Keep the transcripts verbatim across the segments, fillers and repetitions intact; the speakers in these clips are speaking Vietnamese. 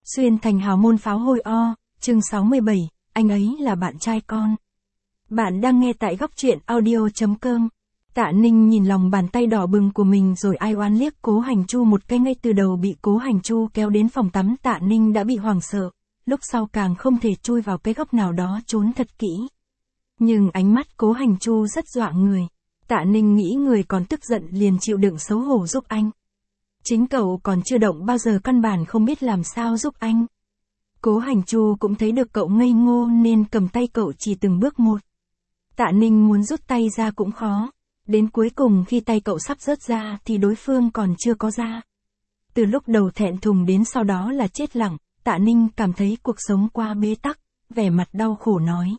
Xuyên thành hào môn pháo hôi o, chương sáu mươi bảy, anh ấy là bạn trai con. Bạn đang nghe tại góc truyện audio.com. Tạ Ninh nhìn lòng bàn tay đỏ bừng của mình rồi ai oán liếc Cố Hành Chu một cái. Ngay từ đầu bị Cố Hành Chu kéo đến phòng tắm, Tạ Ninh đã bị hoảng sợ, lúc sau càng không thể chui vào cái góc nào đó trốn thật kỹ. Nhưng ánh mắt Cố Hành Chu rất dọa người. Tạ Ninh nghĩ người còn tức giận liền chịu đựng xấu hổ giúp anh. Chính cậu còn chưa động bao giờ căn bản không biết làm sao giúp anh. Cố Hành Chu cũng thấy được cậu ngây ngô nên cầm tay cậu chỉ từng bước một. Tạ Ninh muốn rút tay ra cũng khó. Đến cuối cùng khi tay cậu sắp rớt ra thì đối phương còn chưa có ra. Từ lúc đầu thẹn thùng đến sau đó là chết lặng, Tạ Ninh cảm thấy cuộc sống qua bế tắc, vẻ mặt đau khổ nói.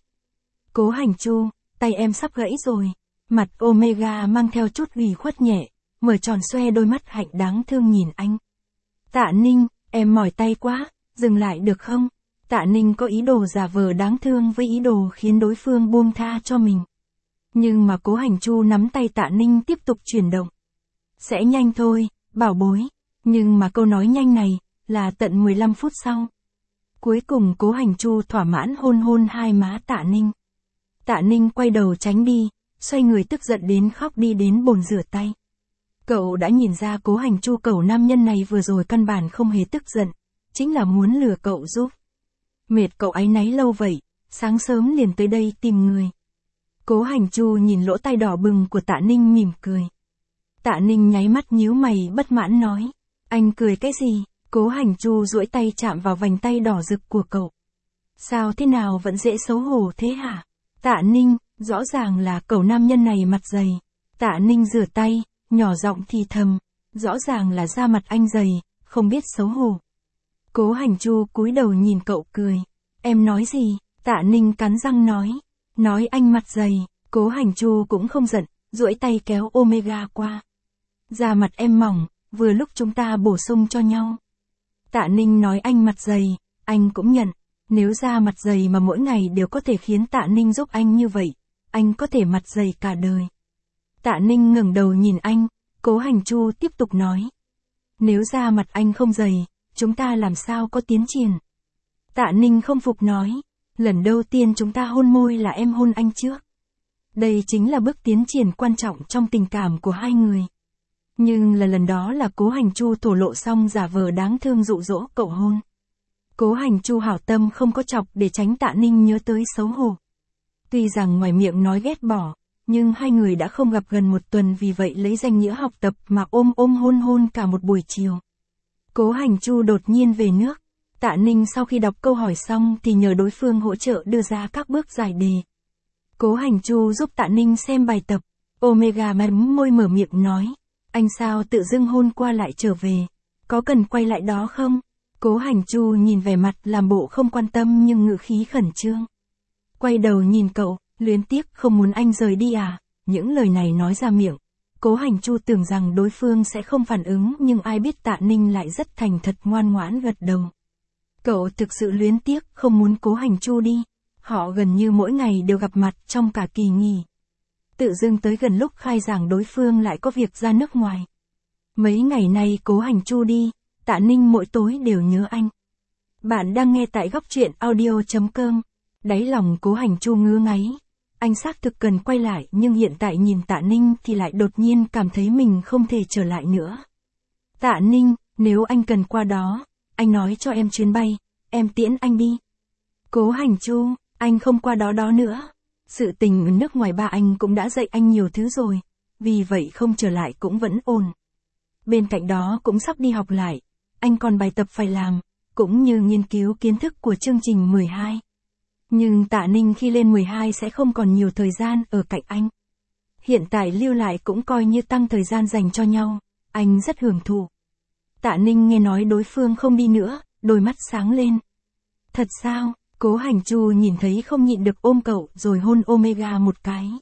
Cố Hành Chu, tay em sắp gãy rồi. Mặt Omega mang theo chút ủy khuất nhẹ, mở tròn xoe đôi mắt hạnh đáng thương nhìn anh. Tạ Ninh, em mỏi tay quá, dừng lại được không? Tạ Ninh có ý đồ giả vờ đáng thương với ý đồ khiến đối phương buông tha cho mình. Nhưng mà Cố Hành Chu nắm tay Tạ Ninh tiếp tục chuyển động. Sẽ nhanh thôi, bảo bối. Nhưng mà câu nói nhanh này, là tận mười lăm phút sau. Cuối cùng Cố Hành Chu thỏa mãn hôn hôn hai má Tạ Ninh. Tạ Ninh quay đầu tránh đi, xoay người tức giận đến khóc đi đến bồn rửa tay. Cậu đã nhìn ra Cố Hành Chu cẩu nam nhân này vừa rồi căn bản không hề tức giận, chính là muốn lừa cậu giúp. Mệt cậu áy náy lâu vậy, sáng sớm liền tới đây tìm người. Cố Hành Chu nhìn lỗ tai đỏ bừng của Tạ Ninh mỉm cười. Tạ Ninh nháy mắt nhíu mày bất mãn nói, anh cười cái gì? Cố Hành Chu duỗi tay chạm vào vành tay đỏ rực của cậu. Sao thế nào vẫn dễ xấu hổ thế hả? Tạ Ninh, rõ ràng là cẩu nam nhân này mặt dày. Tạ Ninh rửa tay, nhỏ giọng thì thầm, rõ ràng là da mặt anh dày, không biết xấu hổ. Cố Hành Chu cúi đầu nhìn cậu cười. Em nói gì? Tạ Ninh cắn răng nói. Nói anh mặt dày. Cố Hành Chu cũng không giận, duỗi tay kéo Omega qua. Da mặt em mỏng, vừa lúc chúng ta bổ sung cho nhau. Tạ Ninh nói anh mặt dày, anh cũng nhận. Nếu da mặt dày mà mỗi ngày đều có thể khiến Tạ Ninh giúp anh như vậy, anh có thể mặt dày cả đời. Tạ Ninh ngẩng đầu nhìn anh, Cố Hành Chu tiếp tục nói. Nếu da mặt anh không dày, chúng ta làm sao có tiến triển? Tạ Ninh không phục nói. Lần đầu tiên chúng ta hôn môi là em hôn anh trước. Đây chính là bước tiến triển quan trọng trong tình cảm của hai người. Nhưng là lần đó là Cố Hành Chu thổ lộ xong giả vờ đáng thương dụ dỗ cậu hôn. Cố Hành Chu hảo tâm không có chọc để tránh Tạ Ninh nhớ tới xấu hổ. Tuy rằng ngoài miệng nói ghét bỏ, nhưng hai người đã không gặp gần một tuần, vì vậy lấy danh nghĩa học tập mà ôm ôm hôn hôn cả một buổi chiều. Cố Hành Chu đột nhiên về nước. Tạ Ninh sau khi đọc câu hỏi xong thì nhờ đối phương hỗ trợ đưa ra các bước giải đề. Cố Hành Chu giúp Tạ Ninh xem bài tập. Omega mím môi mở miệng nói. Anh sao tự dưng hôn qua lại trở về? Có cần quay lại đó không? Cố Hành Chu nhìn vẻ mặt làm bộ không quan tâm nhưng ngữ khí khẩn trương. Quay đầu nhìn cậu, luyến tiếc không muốn anh rời đi à? Những lời này nói ra miệng. Cố Hành Chu tưởng rằng đối phương sẽ không phản ứng, nhưng ai biết Tạ Ninh lại rất thành thật ngoan ngoãn gật đầu. Cậu thực sự luyến tiếc không muốn Cố Hành Chu đi. Họ gần như mỗi ngày đều gặp mặt trong cả kỳ nghỉ. Tự dưng tới gần lúc khai giảng đối phương lại có việc ra nước ngoài. Mấy ngày nay Cố Hành Chu đi, Tạ Ninh mỗi tối đều nhớ anh. Bạn đang nghe tại góc truyện audio.com. Đáy lòng Cố Hành Chu ngứa ngáy. Anh xác thực cần quay lại nhưng hiện tại nhìn Tạ Ninh thì lại đột nhiên cảm thấy mình không thể trở lại nữa. Tạ Ninh, nếu anh cần qua đó, anh nói cho em chuyến bay, em tiễn anh đi. Cố Hành Chu, anh không qua đó đó nữa. Sự tình ở nước ngoài ba anh cũng đã dạy anh nhiều thứ rồi, vì vậy không trở lại cũng vẫn ổn. Bên cạnh đó cũng sắp đi học lại, anh còn bài tập phải làm, cũng như nghiên cứu kiến thức của chương trình mười hai. Nhưng Tạ Ninh khi lên mười hai sẽ không còn nhiều thời gian ở cạnh anh. Hiện tại lưu lại cũng coi như tăng thời gian dành cho nhau, anh rất hưởng thụ. Tạ Ninh nghe nói đối phương không đi nữa, đôi mắt sáng lên. Thật sao? Cố Hành Chu nhìn thấy không nhịn được ôm cậu rồi hôn Omega một cái.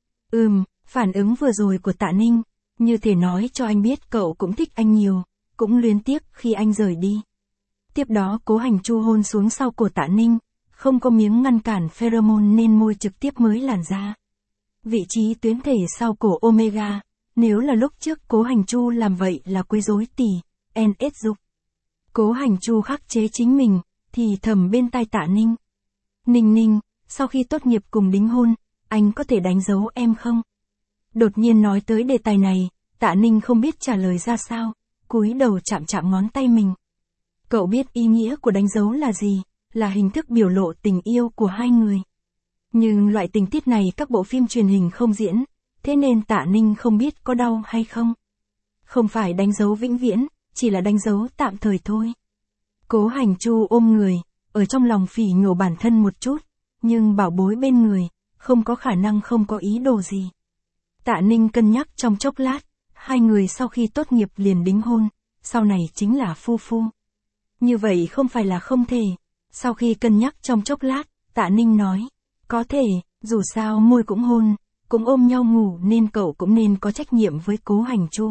Ừm, phản ứng vừa rồi của Tạ Ninh, như thể nói cho anh biết cậu cũng thích anh nhiều, cũng luyến tiếc khi anh rời đi. Tiếp đó Cố Hành Chu hôn xuống sau cổ Tạ Ninh, không có miếng ngăn cản pheromone nên môi trực tiếp mới làn da. Vị trí tuyến thể sau cổ Omega, nếu là lúc trước Cố Hành Chu làm vậy là quấy rối tỉ, en ét dục. Cố Hành Chu khắc chế chính mình, thì thầm bên tai Tạ Ninh. Ninh Ninh, sau khi tốt nghiệp cùng đính hôn, anh có thể đánh dấu em không? Đột nhiên nói tới đề tài này, Tạ Ninh không biết trả lời ra sao, cúi đầu chạm chạm ngón tay mình. Cậu biết ý nghĩa của đánh dấu là gì, là hình thức biểu lộ tình yêu của hai người. Nhưng loại tình tiết này các bộ phim truyền hình không diễn, thế nên Tạ Ninh không biết có đau hay không. Không phải đánh dấu vĩnh viễn, chỉ là đánh dấu tạm thời thôi. Cố Hành Chu ôm người, ở trong lòng phỉ nhổ bản thân một chút, nhưng bảo bối bên người, không có khả năng không có ý đồ gì. Tạ Ninh cân nhắc trong chốc lát, hai người sau khi tốt nghiệp liền đính hôn, sau này chính là phu phu. Như vậy không phải là không thể. Sau khi cân nhắc trong chốc lát, Tạ Ninh nói, có thể, dù sao môi cũng hôn, cũng ôm nhau ngủ nên cậu cũng nên có trách nhiệm với Cố Hành Chu.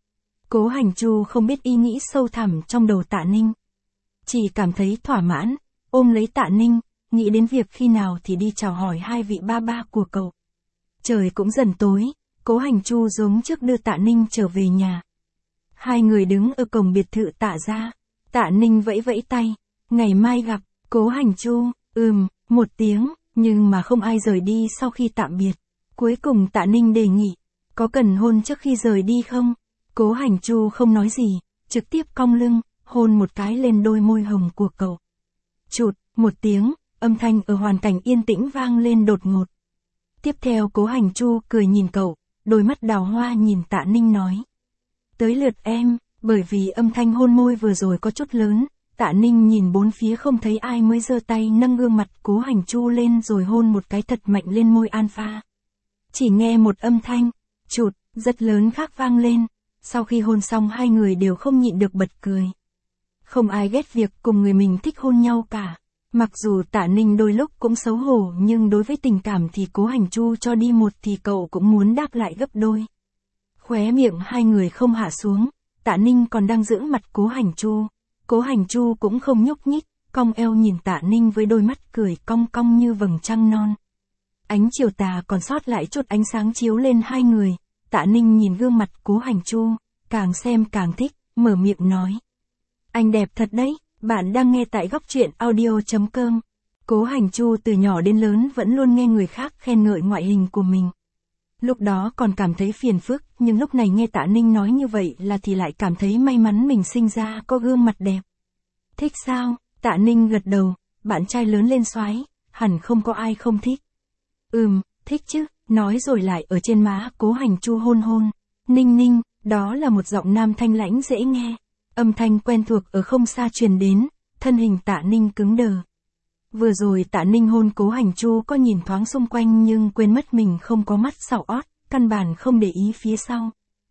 Cố Hành Chu không biết ý nghĩ sâu thẳm trong đầu Tạ Ninh. Chỉ cảm thấy thỏa mãn, ôm lấy Tạ Ninh, nghĩ đến việc khi nào thì đi chào hỏi hai vị ba ba của cậu. Trời cũng dần tối, Cố Hành Chu giống trước đưa Tạ Ninh trở về nhà. Hai người đứng ở cổng biệt thự Tạ gia, Tạ Ninh vẫy vẫy tay, ngày mai gặp. Cố Hành Chu, ừm, một tiếng, nhưng mà không ai rời đi sau khi tạm biệt. Cuối cùng Tạ Ninh đề nghị, có cần hôn trước khi rời đi không? Cố Hành Chu không nói gì, trực tiếp cong lưng, hôn một cái lên đôi môi hồng của cậu. Chụt, một tiếng, âm thanh ở hoàn cảnh yên tĩnh vang lên đột ngột. Tiếp theo Cố Hành Chu cười nhìn cậu, đôi mắt đào hoa nhìn Tạ Ninh nói. Tới lượt em, bởi vì âm thanh hôn môi vừa rồi có chút lớn, Tạ Ninh nhìn bốn phía không thấy ai mới giơ tay nâng gương mặt Cố Hành Chu lên rồi hôn một cái thật mạnh lên môi Alpha. Chỉ nghe một âm thanh, chụt, rất lớn khác vang lên, sau khi hôn xong hai người đều không nhịn được bật cười. Không ai ghét việc cùng người mình thích hôn nhau cả. Mặc dù Tạ Ninh đôi lúc cũng xấu hổ nhưng đối với tình cảm thì Cố Hành Chu cho đi một thì cậu cũng muốn đáp lại gấp đôi. Khóe miệng hai người không hạ xuống, Tạ Ninh còn đang giữ mặt Cố Hành Chu. Cố Hành Chu cũng không nhúc nhích, cong eo nhìn Tạ Ninh với đôi mắt cười cong cong như vầng trăng non. Ánh chiều tà còn sót lại chút ánh sáng chiếu lên hai người, Tạ Ninh nhìn gương mặt Cố Hành Chu, càng xem càng thích, mở miệng nói. Anh đẹp thật đấy, bạn đang nghe tại góc truyện audio chấm com. Cố Hành Chu từ nhỏ đến lớn vẫn luôn nghe người khác khen ngợi ngoại hình của mình. Lúc đó còn cảm thấy phiền phức, nhưng lúc này nghe Tạ Ninh nói như vậy là thì lại cảm thấy may mắn mình sinh ra có gương mặt đẹp. Thích sao? Tạ Ninh gật đầu, bạn trai lớn lên soái, hẳn không có ai không thích. Ừm, thích chứ, nói rồi lại ở trên má Cố Hành Chu hôn hôn. Ninh Ninh, đó là một giọng nam thanh lãnh dễ nghe. Âm thanh quen thuộc ở không xa truyền đến, thân hình Tạ Ninh cứng đờ. Vừa rồi Tạ Ninh hôn Cố Hành Chu có nhìn thoáng xung quanh nhưng quên mất mình không có mắt sảo ót, căn bản không để ý phía sau.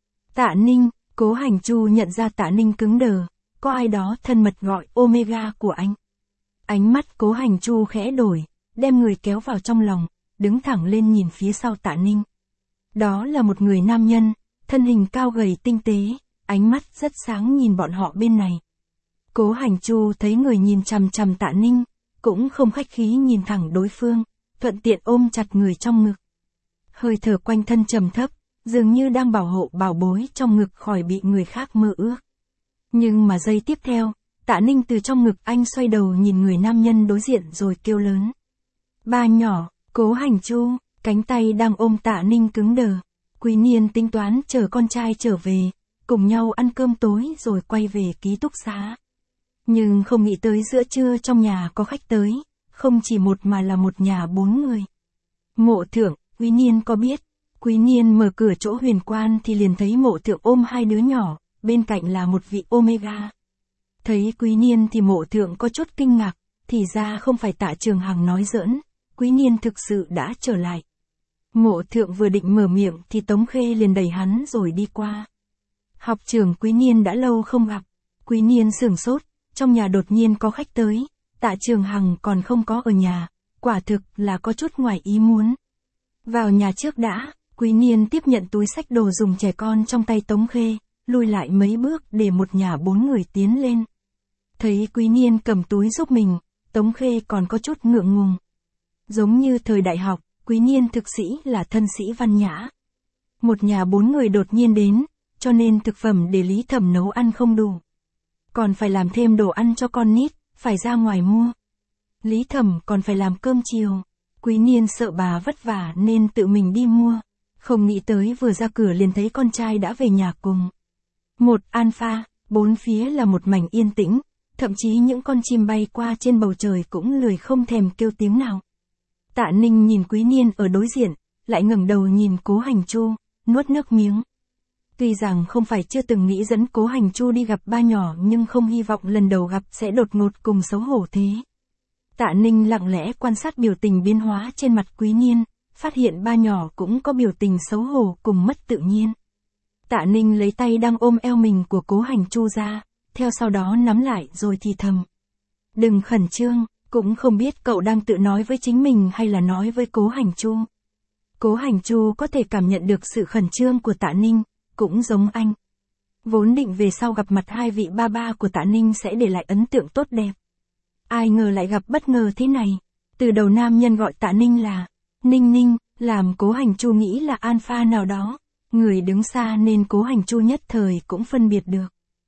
Tạ Ninh, Cố Hành Chu nhận ra Tạ Ninh cứng đờ, có ai đó thân mật gọi Omega của anh. Ánh mắt Cố Hành Chu khẽ đổi, đem người kéo vào trong lòng, đứng thẳng lên nhìn phía sau Tạ Ninh. Đó là một người nam nhân, thân hình cao gầy tinh tế, ánh mắt rất sáng nhìn bọn họ bên này. Cố Hành Chu thấy người nhìn chằm chằm Tạ Ninh, cũng không khách khí nhìn thẳng đối phương, thuận tiện ôm chặt người trong ngực. Hơi thở quanh thân trầm thấp, dường như đang bảo hộ bảo bối trong ngực khỏi bị người khác mơ ước. Nhưng mà giây tiếp theo, Tạ Ninh từ trong ngực anh xoay đầu nhìn người nam nhân đối diện rồi kêu lớn. Ba nhỏ, Cố Hành Chu, cánh tay đang ôm Tạ Ninh cứng đờ. Quý Niên tính toán chờ con trai trở về, cùng nhau ăn cơm tối rồi quay về ký túc xá. Nhưng không nghĩ tới giữa trưa trong nhà có khách tới, không chỉ một mà là một nhà bốn người. Mộ Thượng, Quý Niên có biết, Quý Niên mở cửa chỗ huyền quan thì liền thấy Mộ Thượng ôm hai đứa nhỏ, bên cạnh là một vị Omega. Thấy Quý Niên thì Mộ Thượng có chút kinh ngạc, thì ra không phải Tạ Trường Hằng nói giỡn, Quý Niên thực sự đã trở lại. Mộ Thượng vừa định mở miệng thì Tống Khê liền đẩy hắn rồi đi qua. Học trưởng Quý Niên đã lâu không gặp, Quý Niên sửng sốt, trong nhà đột nhiên có khách tới, Tạ Trường Hằng còn không có ở nhà, quả thực là có chút ngoài ý muốn. Vào nhà trước đã, Quý Niên tiếp nhận túi xách đồ dùng trẻ con trong tay Tống Khê, lùi lại mấy bước để một nhà bốn người tiến lên. Thấy Quý Niên cầm túi giúp mình, Tống Khê còn có chút ngượng ngùng. Giống như thời đại học, Quý Niên thực sĩ là thân sĩ văn nhã. Một nhà bốn người đột nhiên đến, cho nên thực phẩm để Lý Thẩm nấu ăn không đủ. còn phải làm thêm đồ ăn cho con nít, phải ra ngoài mua. Lý Thẩm còn phải làm cơm chiều. Quý Niên sợ bà vất vả nên tự mình đi mua. Không nghĩ tới vừa ra cửa liền thấy con trai đã về nhà cùng. Một Alpha, bốn phía là một mảnh yên tĩnh, thậm chí những con chim bay qua trên bầu trời cũng lười không thèm kêu tiếng nào. Tạ Ninh nhìn Quý Niên ở đối diện, lại ngẩng đầu nhìn Cố Hành Chu, nuốt nước miếng. Tuy rằng không phải chưa từng nghĩ dẫn Cố Hành Chu đi gặp ba nhỏ nhưng không hy vọng lần đầu gặp sẽ đột ngột cùng xấu hổ thế. Tạ Ninh lặng lẽ quan sát biểu tình biến hóa trên mặt Quý Niên, phát hiện ba nhỏ cũng có biểu tình xấu hổ cùng mất tự nhiên. Tạ Ninh lấy tay đang ôm eo mình của Cố Hành Chu ra, theo sau đó nắm lại rồi thì thầm. Đừng khẩn trương, cũng không biết cậu đang tự nói với chính mình hay là nói với Cố Hành Chu. Cố Hành Chu có thể cảm nhận được sự khẩn trương của Tạ Ninh, cũng giống anh. Vốn định về sau gặp mặt hai vị ba ba của Tạ Ninh sẽ để lại ấn tượng tốt đẹp. Ai ngờ lại gặp bất ngờ thế này. Từ đầu nam nhân gọi Tạ Ninh là Ninh Ninh, làm Cố Hành Chu nghĩ là Alpha nào đó. Người đứng xa nên Cố Hành Chu nhất thời cũng phân biệt được.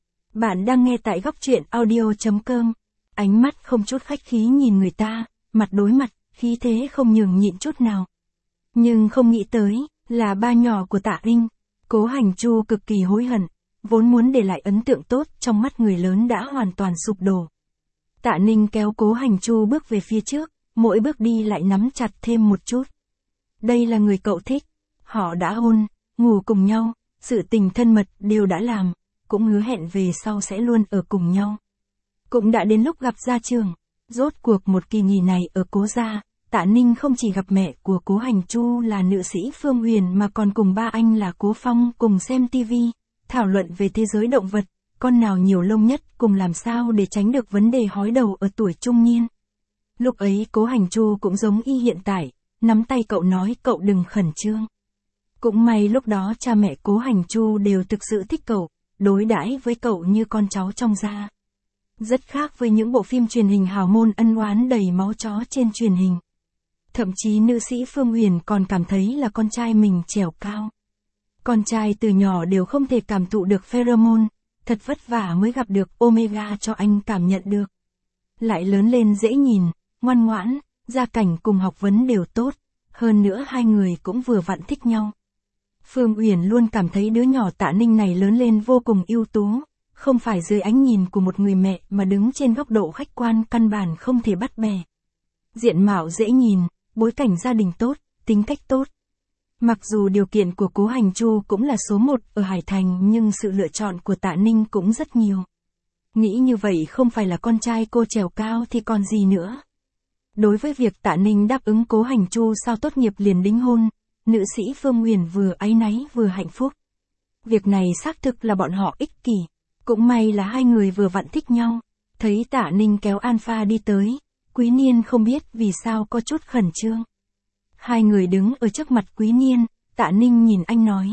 Bạn đang nghe tại góc truyện audio chấm com. Ánh mắt không chút khách khí nhìn người ta, mặt đối mặt, khí thế không nhường nhịn chút nào. Nhưng không nghĩ tới, là ba nhỏ của Tạ Ninh. Cố Hành Chu cực kỳ hối hận, vốn muốn để lại ấn tượng tốt trong mắt người lớn đã hoàn toàn sụp đổ. Tạ Ninh kéo Cố Hành Chu bước về phía trước, mỗi bước đi lại nắm chặt thêm một chút. Đây là người cậu thích, họ đã hôn, ngủ cùng nhau, sự tình thân mật đều đã làm, cũng hứa hẹn về sau sẽ luôn ở cùng nhau. Cũng đã đến lúc gặp gia trường, rốt cuộc một kỳ nghỉ này ở Cố gia, Tạ Ninh không chỉ gặp mẹ của Cố Hành Chu là nữ sĩ Phương Huyền mà còn cùng ba anh là Cố Phong cùng xem tivi, thảo luận về thế giới động vật, con nào nhiều lông nhất cùng làm sao để tránh được vấn đề hói đầu ở tuổi trung niên. Lúc ấy Cố Hành Chu cũng giống y hiện tại, nắm tay cậu nói cậu đừng khẩn trương. Cũng may lúc đó cha mẹ Cố Hành Chu đều thực sự thích cậu, đối đãi với cậu như con cháu trong gia. Rất khác với những bộ phim truyền hình hào môn ân oán đầy máu chó trên truyền hình. Thậm chí nữ sĩ Phương Huyền còn cảm thấy là con trai mình trèo cao. Con trai từ nhỏ đều không thể cảm thụ được pheromone, thật vất vả mới gặp được Omega cho anh cảm nhận được. Lại lớn lên dễ nhìn, ngoan ngoãn, gia cảnh cùng học vấn đều tốt, hơn nữa hai người cũng vừa vặn thích nhau. Phương Uyển luôn cảm thấy đứa nhỏ Tạ Ninh này lớn lên vô cùng ưu tú, không phải dưới ánh nhìn của một người mẹ mà đứng trên góc độ khách quan căn bản không thể bắt bè. Diện mạo dễ nhìn, bối cảnh gia đình tốt, tính cách tốt. Mặc dù điều kiện của Cố Hành Chu cũng là số một ở Hải Thành nhưng sự lựa chọn của Tạ Ninh cũng rất nhiều. Nghĩ như vậy không phải là con trai cô trèo cao thì còn gì nữa. Đối với việc Tạ Ninh đáp ứng Cố Hành Chu sau tốt nghiệp liền đính hôn, nữ sĩ Phương Huyền vừa áy náy vừa hạnh phúc. Việc này xác thực là bọn họ ích kỷ. Cũng may là hai người vừa vặn thích nhau. Thấy Tạ Ninh kéo Alpha đi tới, Quý Niên không biết vì sao có chút khẩn trương. Hai người đứng ở trước mặt Quý Niên, Tạ Ninh nhìn anh nói.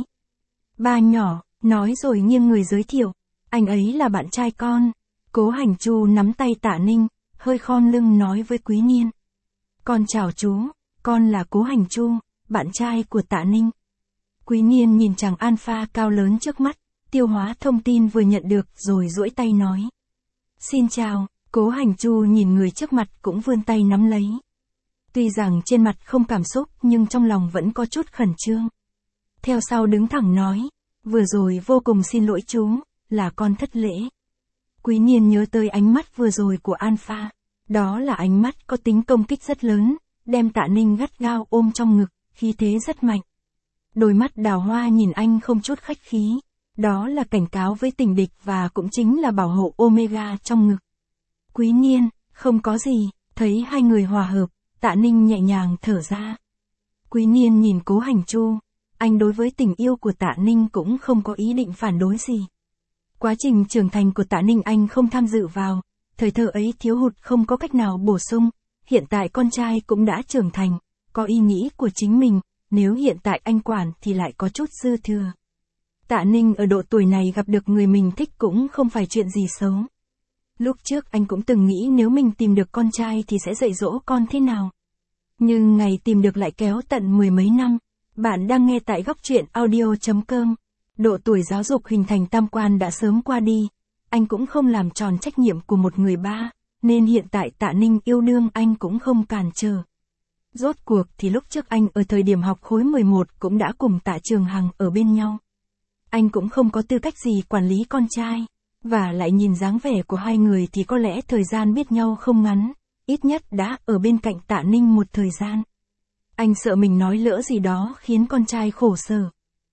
Ba nhỏ, nói rồi nghiêng người giới thiệu, anh ấy là bạn trai con. Cố Hành Chu nắm tay Tạ Ninh, hơi khom lưng nói với Quý Niên. Con chào chú, con là Cố Hành Chu, bạn trai của Tạ Ninh. Quý Niên nhìn chàng Alpha cao lớn trước mắt, tiêu hóa thông tin vừa nhận được rồi duỗi tay nói. Xin chào, Cố Hành Chu nhìn người trước mặt cũng vươn tay nắm lấy. Tuy rằng trên mặt không cảm xúc nhưng trong lòng vẫn có chút khẩn trương. Theo sau đứng thẳng nói, vừa rồi vô cùng xin lỗi chú, là con thất lễ. Quý Niên nhớ tới ánh mắt vừa rồi của Alpha, đó là ánh mắt có tính công kích rất lớn, đem Tạ Ninh gắt gao ôm trong ngực, khí thế rất mạnh. Đôi mắt đào hoa nhìn anh không chút khách khí, đó là cảnh cáo với tình địch và cũng chính là bảo hộ Omega trong ngực. Quý Niên, không có gì, thấy hai người hòa hợp, Tạ Ninh nhẹ nhàng thở ra. Quý Niên nhìn Cố Hành Chu, anh đối với tình yêu của Tạ Ninh cũng không có ý định phản đối gì. Quá trình trưởng thành của Tạ Ninh anh không tham dự vào, thời thơ ấy thiếu hụt không có cách nào bổ sung, hiện tại con trai cũng đã trưởng thành, có ý nghĩ của chính mình, nếu hiện tại anh quản thì lại có chút dư thừa. Tạ Ninh ở độ tuổi này gặp được người mình thích cũng không phải chuyện gì xấu. Lúc trước anh cũng từng nghĩ nếu mình tìm được con trai thì sẽ dạy dỗ con thế nào. Nhưng ngày tìm được lại kéo tận mười mấy năm. Bạn đang nghe tại góc truyện audio chấm com. Độ tuổi giáo dục hình thành tam quan đã sớm qua đi. anh cũng không làm tròn trách nhiệm của một người ba, nên hiện tại Tạ Ninh yêu đương anh cũng không cản trở. Rốt cuộc thì lúc trước anh ở thời điểm học khối mười một cũng đã cùng Tạ Trường Hằng ở bên nhau. Anh cũng không có tư cách gì quản lý con trai, và lại nhìn dáng vẻ của hai người thì có lẽ thời gian biết nhau không ngắn, ít nhất đã ở bên cạnh Tạ Ninh một thời gian. Anh sợ mình nói lỡ gì đó khiến con trai khổ sở.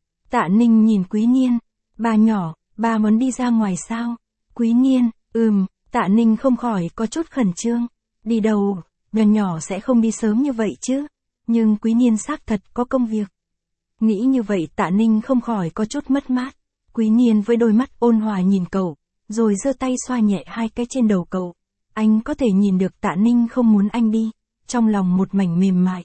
Tạ Ninh nhìn Quý Niên, ba nhỏ, ba muốn đi ra ngoài sao? Quý Niên, ừm, Tạ Ninh không khỏi có chút khẩn trương. Đi đâu, nhỏ nhỏ sẽ không đi sớm như vậy chứ. Nhưng Quý Niên xác thật có công việc. Nghĩ như vậy Tạ Ninh không khỏi có chút mất mát. Quý Niên với đôi mắt ôn hòa nhìn cậu, rồi giơ tay xoa nhẹ hai cái trên đầu cậu. Anh có thể nhìn được Tạ Ninh không muốn anh đi, trong lòng một mảnh mềm mại.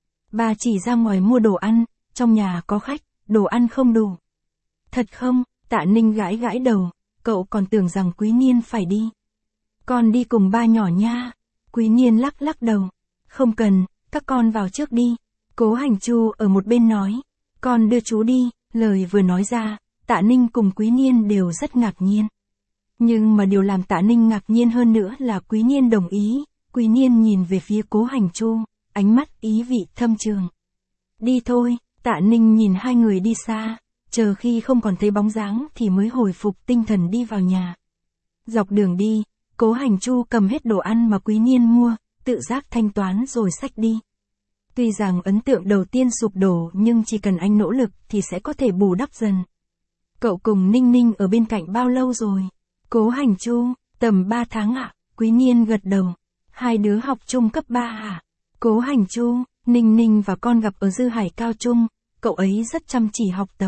Ba chỉ ra ngoài mua đồ ăn, trong nhà có khách, đồ ăn không đủ. Thật không? Tạ Ninh gãi gãi đầu, cậu còn tưởng rằng Quý Niên phải đi. Con đi cùng ba nhỏ nha. Quý Niên lắc lắc đầu. Không cần, các con vào trước đi. Cố Hành Chu ở một bên nói. Con đưa chú đi, lời vừa nói ra, Tạ Ninh cùng Quý Niên đều rất ngạc nhiên. Nhưng mà điều làm Tạ Ninh ngạc nhiên hơn nữa là Quý Niên đồng ý. Quý Niên nhìn về phía Cố Hành Chu, ánh mắt ý vị thâm trường. Đi thôi, Tạ Ninh nhìn hai người đi xa, chờ khi không còn thấy bóng dáng thì mới hồi phục tinh thần đi vào nhà. Dọc đường đi, Cố Hành Chu cầm hết đồ ăn mà Quý Niên mua, tự giác thanh toán rồi xách đi. Tuy rằng ấn tượng đầu tiên sụp đổ nhưng chỉ cần anh nỗ lực thì sẽ có thể bù đắp dần. Cậu cùng Ninh Ninh ở bên cạnh bao lâu rồi? Cố Hành Chu, tầm ba tháng ạ. Quý Niên gật đầu. Hai đứa học chung cấp ba à? Cố Hành Chu, Ninh Ninh và con gặp ở Dư Hải Cao Trung, cậu ấy rất chăm chỉ học tập.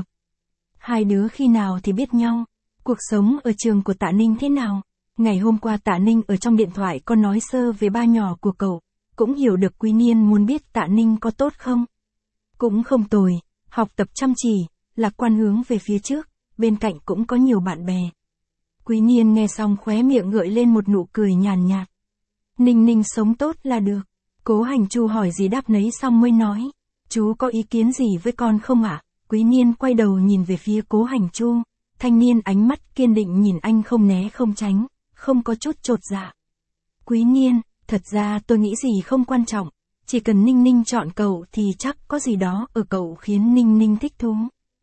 Hai đứa khi nào thì biết nhau? Cuộc sống ở trường của Tạ Ninh thế nào? Ngày hôm qua Tạ Ninh ở trong điện thoại có nói sơ về ba nhỏ của cậu, cũng hiểu được Quý Niên muốn biết Tạ Ninh có tốt không? Cũng không tồi, học tập chăm chỉ, lạc quan hướng về phía trước, bên cạnh cũng có nhiều bạn bè. Quý Niên nghe xong khóe miệng gợi lên một nụ cười nhàn nhạt. Ninh Ninh sống tốt là được. Cố Hành Chu hỏi gì đáp nấy xong mới nói. Chú có ý kiến gì với con không ạ? Quý Niên quay đầu nhìn về phía Cố Hành Chu. Thanh niên ánh mắt kiên định nhìn anh không né không tránh, không có chút chột dạ. Quý Niên, thật ra tôi nghĩ gì không quan trọng. Chỉ cần Ninh Ninh chọn cậu thì chắc có gì đó ở cậu khiến Ninh Ninh thích thú.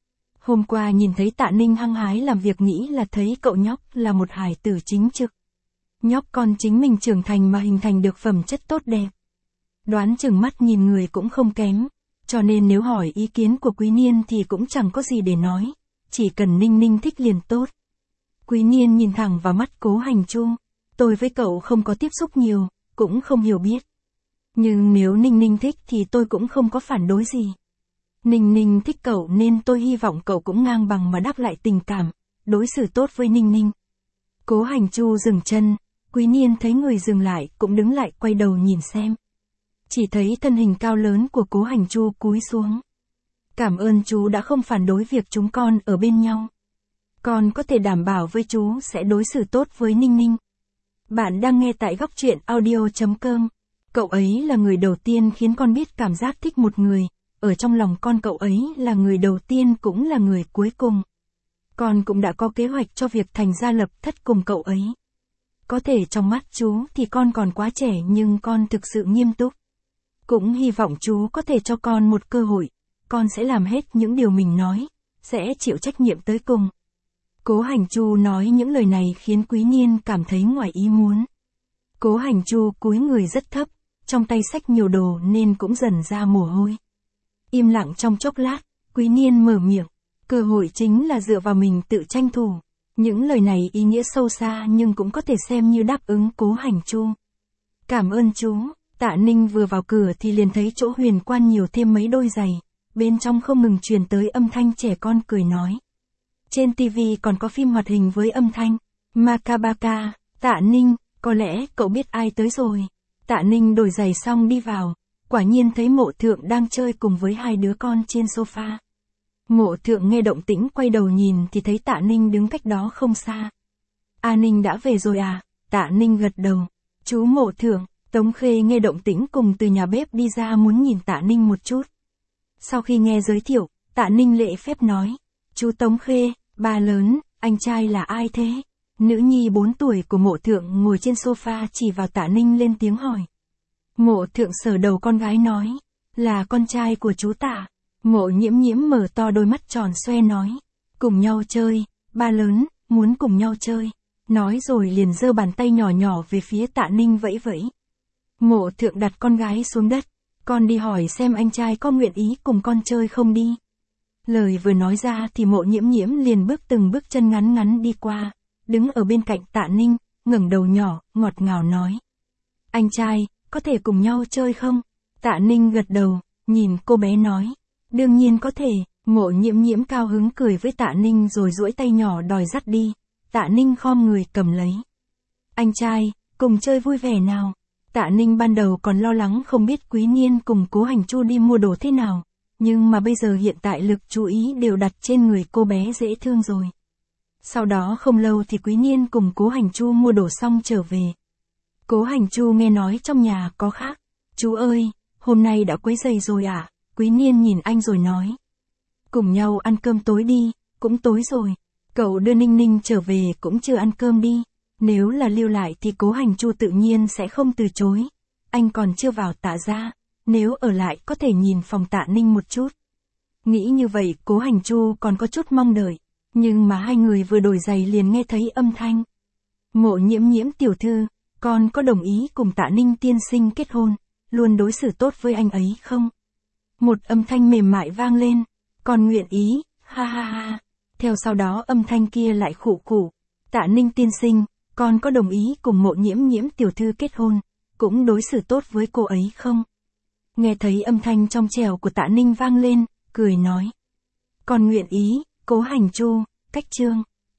Hôm qua nhìn thấy Tạ Ninh hăng hái làm việc nghĩ là thấy cậu nhóc là một hài tử chính trực. Nhóc con chính mình trưởng thành mà hình thành được phẩm chất tốt đẹp. Đoán chừng mắt nhìn người cũng không kém, cho nên nếu hỏi ý kiến của Quý Niên thì cũng chẳng có gì để nói, chỉ cần Ninh Ninh thích liền tốt. Quý Niên nhìn thẳng vào mắt Cố Hành Chu, tôi với cậu không có tiếp xúc nhiều, cũng không hiểu biết. Nhưng nếu Ninh Ninh thích thì tôi cũng không có phản đối gì. Ninh Ninh thích cậu nên tôi hy vọng cậu cũng ngang bằng mà đáp lại tình cảm, đối xử tốt với Ninh Ninh. Cố Hành Chu dừng chân, Quý Niên thấy người dừng lại cũng đứng lại quay đầu nhìn xem. Chỉ thấy thân hình cao lớn của Cố Hành Chu cúi xuống. Cảm ơn chú đã không phản đối việc chúng con ở bên nhau. Con có thể đảm bảo với chú sẽ đối xử tốt với Ninh Ninh. Bạn đang nghe tại góc truyện audio chấm com. Cậu ấy là người đầu tiên khiến con biết cảm giác thích một người, ở trong lòng con cậu ấy là người đầu tiên cũng là người cuối cùng. Con cũng đã có kế hoạch cho việc thành gia lập thất cùng cậu ấy. Có thể trong mắt chú thì con còn quá trẻ nhưng con thực sự nghiêm túc. Cũng hy vọng chú có thể cho con một cơ hội, con sẽ làm hết những điều mình nói, sẽ chịu trách nhiệm tới cùng. Cố Hành Chu nói những lời này khiến Quý Niên cảm thấy ngoài ý muốn. Cố Hành Chu cúi người rất thấp, trong tay xách nhiều đồ nên cũng dần ra mồ hôi. Im lặng trong chốc lát, Quý Niên mở miệng, cơ hội chính là dựa vào mình tự tranh thủ. Những lời này ý nghĩa sâu xa nhưng cũng có thể xem như đáp ứng Cố Hành Chu. Cảm ơn chú. Tạ Ninh vừa vào cửa thì liền thấy chỗ huyền quan nhiều thêm mấy đôi giày, bên trong không ngừng truyền tới âm thanh trẻ con cười nói. Trên tivi còn có phim hoạt hình với âm thanh Makabaka. Tạ Ninh, có lẽ cậu biết ai tới rồi. Tạ Ninh đổi giày xong đi vào, quả nhiên thấy Mộ Thượng đang chơi cùng với hai đứa con trên sofa. Mộ Thượng nghe động tĩnh quay đầu nhìn thì thấy Tạ Ninh đứng cách đó không xa. A Ninh đã về rồi à? Tạ Ninh gật đầu. Chú Mộ Thượng. Tống Khê nghe động tĩnh cùng từ nhà bếp đi ra muốn nhìn Tạ Ninh một chút. Sau khi nghe giới thiệu, Tạ Ninh lễ phép nói. Chú Tống Khê, ba lớn, anh trai là ai thế? Nữ nhi bốn tuổi của Mộ Thượng ngồi trên sofa chỉ vào Tạ Ninh lên tiếng hỏi. Mộ Thượng sờ đầu con gái nói, là con trai của chú Tạ. Mộ Nhiễm Nhiễm mở to đôi mắt tròn xoe nói, cùng nhau chơi, ba lớn, muốn cùng nhau chơi. Nói rồi liền giơ bàn tay nhỏ nhỏ về phía Tạ Ninh vẫy vẫy. Mộ Thượng đặt con gái xuống đất, con đi hỏi xem anh trai có nguyện ý cùng con chơi không đi. Lời vừa nói ra thì Mộ Nhiễm Nhiễm liền bước từng bước chân ngắn ngắn đi qua, đứng ở bên cạnh Tạ Ninh, ngẩng đầu nhỏ, ngọt ngào nói. Anh trai, có thể cùng nhau chơi không? Tạ Ninh gật đầu, nhìn cô bé nói. Đương nhiên có thể. Mộ Nhiễm Nhiễm cao hứng cười với Tạ Ninh rồi duỗi tay nhỏ đòi dắt đi. Tạ Ninh khom người cầm lấy. Anh trai, cùng chơi vui vẻ nào. Tạ Ninh ban đầu còn lo lắng không biết Quý Niên cùng Cố Hành Chu đi mua đồ thế nào. Nhưng mà bây giờ hiện tại lực chú ý đều đặt trên người cô bé dễ thương rồi. Sau đó không lâu thì Quý Niên cùng Cố Hành Chu mua đồ xong trở về. Cố Hành Chu nghe nói trong nhà có khác. Chú ơi, hôm nay đã quấy rầy rồi à? Quý Niên nhìn anh rồi nói. Cùng nhau ăn cơm tối đi, cũng tối rồi. Cậu đưa Ninh Ninh trở về cũng chưa ăn cơm đi. Nếu là lưu lại thì Cố Hành Chu tự nhiên sẽ không từ chối. Anh còn chưa vào Tạ gia, nếu ở lại có thể nhìn phòng Tạ Ninh một chút. Nghĩ như vậy Cố Hành Chu còn có chút mong đợi. Nhưng mà hai người vừa đổi giày liền nghe thấy âm thanh. Mộ Nhiễm Nhiễm tiểu thư, con có đồng ý cùng Tạ Ninh tiên sinh kết hôn, luôn đối xử tốt với anh ấy không? Một âm thanh mềm mại vang lên. Con nguyện ý, ha ha ha. Theo sau đó âm thanh kia lại khụ khụ. Tạ Ninh tiên sinh, con có đồng ý cùng Mộ Nhiễm Nhiễm tiểu thư kết hôn, cũng đối xử tốt với cô ấy không? Nghe thấy âm thanh trong trẻo của Tạ Ninh vang lên, cười nói. Con nguyện ý, Cố Hành Chu, cách chương.